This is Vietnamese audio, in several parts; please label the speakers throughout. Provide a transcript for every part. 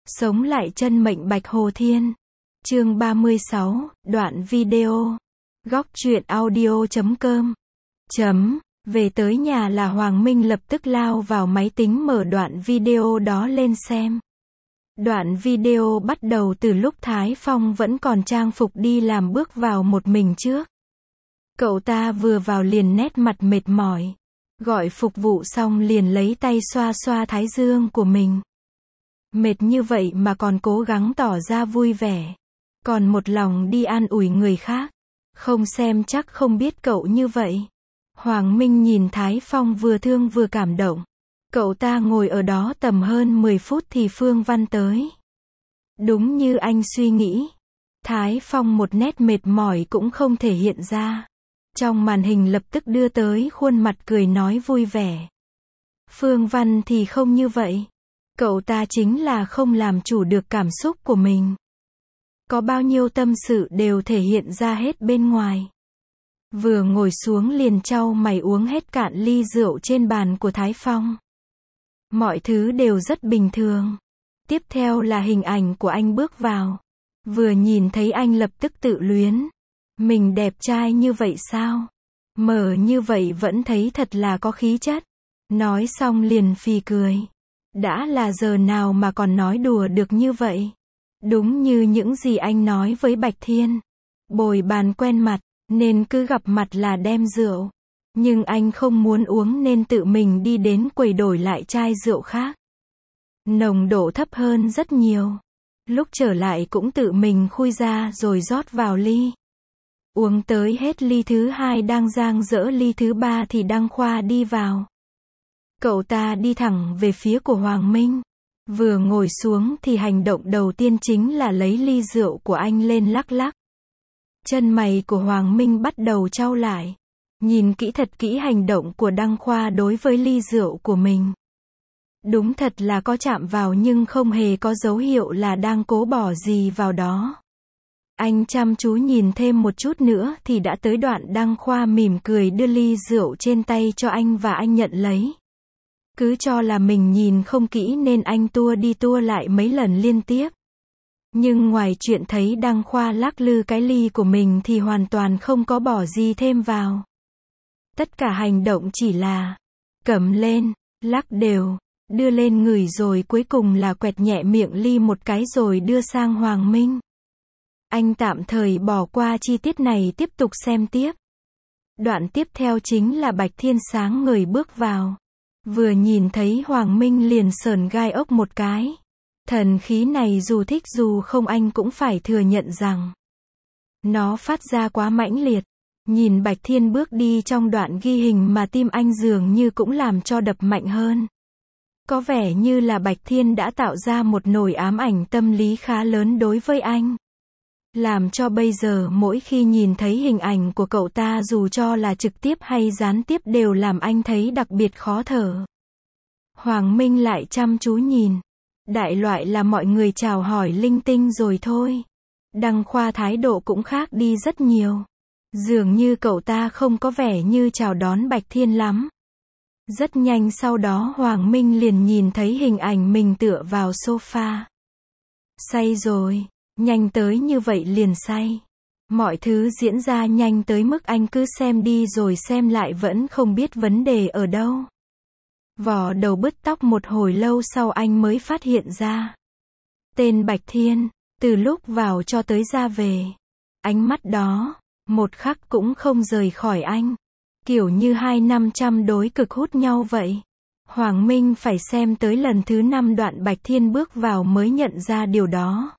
Speaker 1: Sống lại chân mệnh Bạch Hồ Thiên. Chương 36, đoạn video. Góc truyện audio.com. Về tới nhà là Hoàng Minh lập tức lao vào máy tính mở đoạn video đó lên xem. Đoạn video bắt đầu từ lúc Thái Phong vẫn còn trang phục đi làm bước vào một mình trước. Cậu ta vừa vào liền nét mặt mệt mỏi. Gọi phục vụ xong liền lấy tay xoa xoa thái dương của mình. Mệt như vậy mà còn cố gắng tỏ ra vui vẻ. Còn một lòng đi an ủi người khác. Không xem chắc không biết cậu như vậy. Hoàng Minh nhìn Thái Phong vừa thương vừa cảm động. Cậu ta ngồi ở đó tầm hơn 10 phút thì Phương Văn tới. Đúng như anh suy nghĩ. Thái Phong một nét mệt mỏi cũng không thể hiện ra. Trong màn hình lập tức đưa tới khuôn mặt cười nói vui vẻ. Phương Văn thì không như vậy. Cậu ta chính là không làm chủ được cảm xúc của mình. Có bao nhiêu tâm sự đều thể hiện ra hết bên ngoài. Vừa ngồi xuống liền chau mày uống hết cạn ly rượu trên bàn của Thái Phong. Mọi thứ đều rất bình thường. Tiếp theo là hình ảnh của anh bước vào. Vừa nhìn thấy anh lập tức tự luyến. Mình đẹp trai như vậy sao? Mở như vậy vẫn thấy thật là có khí chất. Nói xong liền phì cười. Đã là giờ nào mà còn nói đùa được như vậy? Đúng như những gì anh nói với Bạch Thiên. Bồi bàn quen mặt, nên cứ gặp mặt là đem rượu. Nhưng anh không muốn uống nên tự mình đi đến quầy đổi lại chai rượu khác. Nồng độ thấp hơn rất nhiều. Lúc trở lại cũng tự mình khui ra rồi rót vào ly. Uống tới hết ly thứ 2 đang dang dỡ ly thứ 3 thì Đăng Khoa đi vào. Cậu ta đi thẳng về phía của Hoàng Minh. Vừa ngồi xuống thì hành động đầu tiên chính là lấy ly rượu của anh lên lắc lắc. Chân mày của Hoàng Minh bắt đầu chau lại. Nhìn kỹ thật kỹ hành động của Đăng Khoa đối với ly rượu của mình. Đúng thật là có chạm vào nhưng không hề có dấu hiệu là đang cố bỏ gì vào đó. Anh chăm chú nhìn thêm một chút nữa thì đã tới đoạn Đăng Khoa mỉm cười đưa ly rượu trên tay cho anh và anh nhận lấy. Cứ cho là mình nhìn không kỹ nên anh tua đi tua lại mấy lần liên tiếp. Nhưng ngoài chuyện thấy Đăng Khoa lắc lư cái ly của mình thì hoàn toàn không có bỏ gì thêm vào. Tất cả hành động chỉ là cầm lên, lắc đều, đưa lên ngửi rồi cuối cùng là quẹt nhẹ miệng ly một cái rồi đưa sang Hoàng Minh. Anh tạm thời bỏ qua chi tiết này tiếp tục xem tiếp. Đoạn tiếp theo chính là Bạch Thiên sáng ngời bước vào. Vừa nhìn thấy Hoàng Minh liền sởn gai ốc một cái. Thần khí này dù thích dù không anh cũng phải thừa nhận rằng nó phát ra quá mãnh liệt. Nhìn Bạch Thiên bước đi trong đoạn ghi hình mà tim anh dường như cũng làm cho đập mạnh hơn. Có vẻ như là Bạch Thiên đã tạo ra một nỗi ám ảnh tâm lý khá lớn đối với anh. Làm cho bây giờ mỗi khi nhìn thấy hình ảnh của cậu ta dù cho là trực tiếp hay gián tiếp đều làm anh thấy đặc biệt khó thở. Hoàng Minh lại chăm chú nhìn. Đại loại là mọi người chào hỏi linh tinh rồi thôi. Đăng Khoa thái độ cũng khác đi rất nhiều. Dường như cậu ta không có vẻ như chào đón Bạch Thiên lắm. Rất nhanh sau đó Hoàng Minh liền nhìn thấy hình ảnh mình tựa vào sofa. Say rồi. Nhanh tới như vậy liền say. Mọi thứ diễn ra nhanh tới mức anh cứ xem đi rồi xem lại vẫn không biết vấn đề ở đâu. Vò đầu bứt tóc một hồi lâu sau anh mới phát hiện ra. Tên Bạch Thiên, từ lúc vào cho tới ra về. Ánh mắt đó, một khắc cũng không rời khỏi anh. Kiểu như 2-500 đối cực hút nhau vậy. Hoàng Minh phải xem tới lần thứ 5 đoạn Bạch Thiên bước vào mới nhận ra điều đó.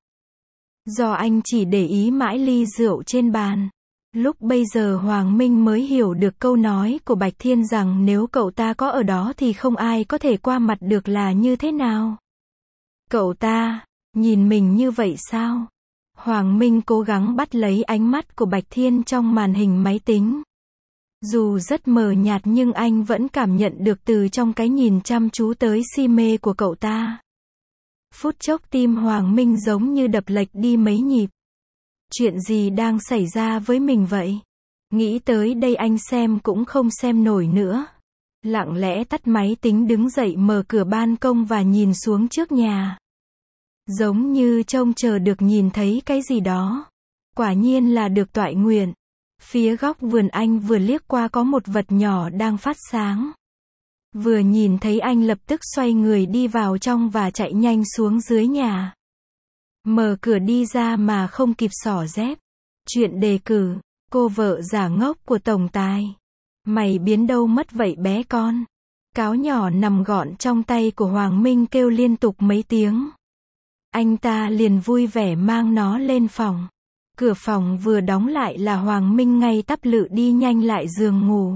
Speaker 1: Do anh chỉ để ý mãi ly rượu trên bàn. Lúc bây giờ Hoàng Minh mới hiểu được câu nói của Bạch Thiên rằng nếu cậu ta có ở đó thì không ai có thể qua mặt được là như thế nào. Cậu ta, nhìn mình như vậy sao? Hoàng Minh cố gắng bắt lấy ánh mắt của Bạch Thiên trong màn hình máy tính. Dù rất mờ nhạt nhưng anh vẫn cảm nhận được từ trong cái nhìn chăm chú tới si mê của cậu ta. Phút chốc tim Hoàng Minh giống như đập lệch đi mấy nhịp. Chuyện gì đang xảy ra với mình vậy? Nghĩ tới đây anh xem cũng không xem nổi nữa. Lặng lẽ tắt máy tính đứng dậy mở cửa ban công và nhìn xuống trước nhà. Giống như trông chờ được nhìn thấy cái gì đó. Quả nhiên là được toại nguyện. Phía góc vườn anh vừa liếc qua có một vật nhỏ đang phát sáng. Vừa nhìn thấy anh lập tức xoay người đi vào trong và chạy nhanh xuống dưới nhà. Mở cửa đi ra mà không kịp xỏ dép. Chuyện đề cử, cô vợ giả ngốc của tổng tài. Mày biến đâu mất vậy bé con? Cáo nhỏ nằm gọn trong tay của Hoàng Minh kêu liên tục mấy tiếng. Anh ta liền vui vẻ mang nó lên phòng. Cửa phòng vừa đóng lại là Hoàng Minh ngay tắp lự đi nhanh lại giường ngủ.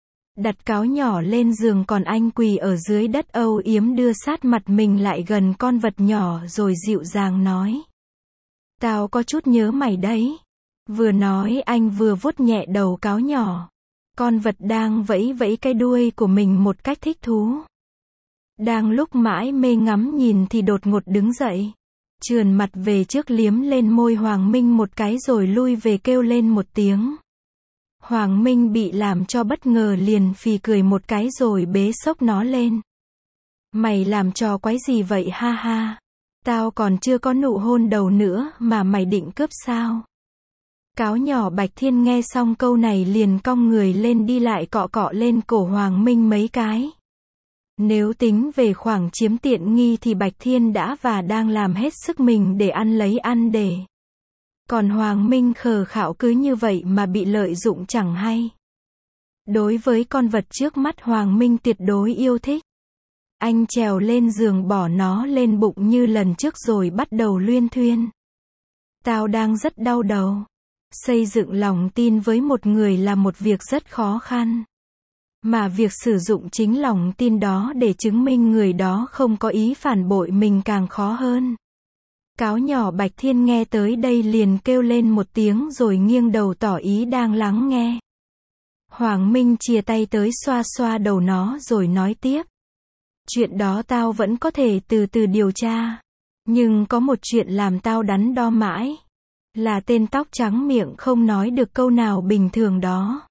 Speaker 1: Đặt cáo nhỏ lên giường còn anh quỳ ở dưới đất âu yếm đưa sát mặt mình lại gần con vật nhỏ rồi dịu dàng nói. Tao có chút nhớ mày đấy. Vừa nói anh vừa vuốt nhẹ đầu cáo nhỏ. Con vật đang vẫy vẫy cái đuôi của mình một cách thích thú. Đang lúc mãi mê ngắm nhìn thì đột ngột đứng dậy. Trườn mặt về trước liếm lên môi Hoàng Minh một cái rồi lui về kêu lên một tiếng. Hoàng Minh bị làm cho bất ngờ liền phì cười một cái rồi bế xốc nó lên. Mày làm trò quái gì vậy ha ha? Tao còn chưa có nụ hôn đầu nữa mà mày định cướp sao? Cáo nhỏ Bạch Thiên nghe xong câu này liền cong người lên đi lại cọ cọ lên cổ Hoàng Minh mấy cái. Nếu tính về khoảng chiếm tiện nghi thì Bạch Thiên đã và đang làm hết sức mình để ăn lấy ăn để. Còn Hoàng Minh khờ khạo cứ như vậy mà bị lợi dụng chẳng hay. Đối với con vật trước mắt Hoàng Minh tuyệt đối yêu thích. Anh trèo lên giường bỏ nó lên bụng như lần trước rồi bắt đầu luyên thuyên. Tao đang rất đau đầu. Xây dựng lòng tin với một người là một việc rất khó khăn. Mà việc sử dụng chính lòng tin đó để chứng minh người đó không có ý phản bội mình càng khó hơn. Cáo nhỏ Bạch Thiên nghe tới đây liền kêu lên một tiếng rồi nghiêng đầu tỏ ý đang lắng nghe. Hoàng Minh chìa tay tới xoa xoa đầu nó rồi nói tiếp. Chuyện đó tao vẫn có thể từ từ điều tra. Nhưng có một chuyện làm tao đắn đo mãi. Là tên tóc trắng miệng không nói được câu nào bình thường đó.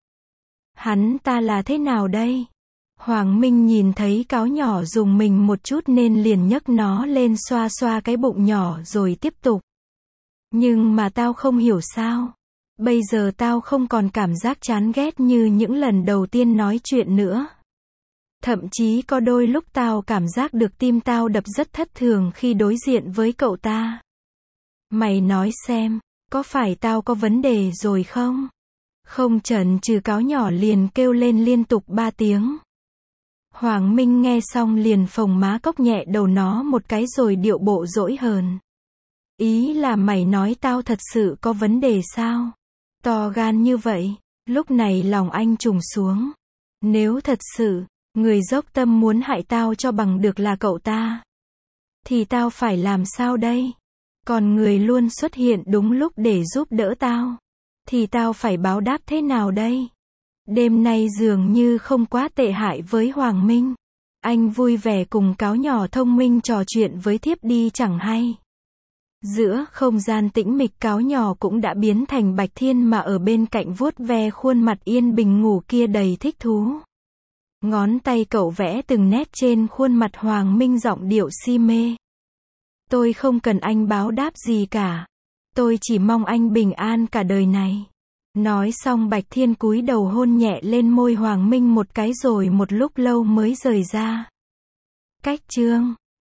Speaker 1: Hắn ta là thế nào đây? Hoàng Minh nhìn thấy cáo nhỏ dùng mình một chút nên liền nhấc nó lên xoa xoa cái bụng nhỏ rồi tiếp tục. Nhưng mà tao không hiểu sao. Bây giờ tao không còn cảm giác chán ghét như những lần đầu tiên nói chuyện nữa. Thậm chí có đôi lúc tao cảm giác được tim tao đập rất thất thường khi đối diện với cậu ta. Mày nói xem, có phải tao có vấn đề rồi không? Không chần chừ cáo nhỏ liền kêu lên liên tục 3 tiếng. Hoàng Minh nghe xong liền phồng má cốc nhẹ đầu nó một cái rồi điệu bộ dỗi hờn. Ý là mày nói tao thật sự có vấn đề sao? To gan như vậy. Lúc này lòng anh trùng xuống. Nếu thật sự, người dốc tâm muốn hại tao cho bằng được là cậu ta, thì tao phải làm sao đây? Còn người luôn xuất hiện đúng lúc để giúp đỡ tao, thì tao phải báo đáp thế nào đây? Đêm nay dường như không quá tệ hại với Hoàng Minh. Anh vui vẻ cùng cáo nhỏ thông minh trò chuyện với thiếp đi chẳng hay. Giữa không gian tĩnh mịch cáo nhỏ cũng đã biến thành Bạch Thiên mà ở bên cạnh vuốt ve khuôn mặt yên bình ngủ kia đầy thích thú. Ngón tay cậu vẽ từng nét trên khuôn mặt Hoàng Minh giọng điệu si mê. Tôi không cần anh báo đáp gì cả. Tôi chỉ mong anh bình an cả đời này. Nói xong Bạch Thiên cúi đầu hôn nhẹ lên môi Hoàng Minh một cái rồi một lúc lâu mới rời ra. Cách chương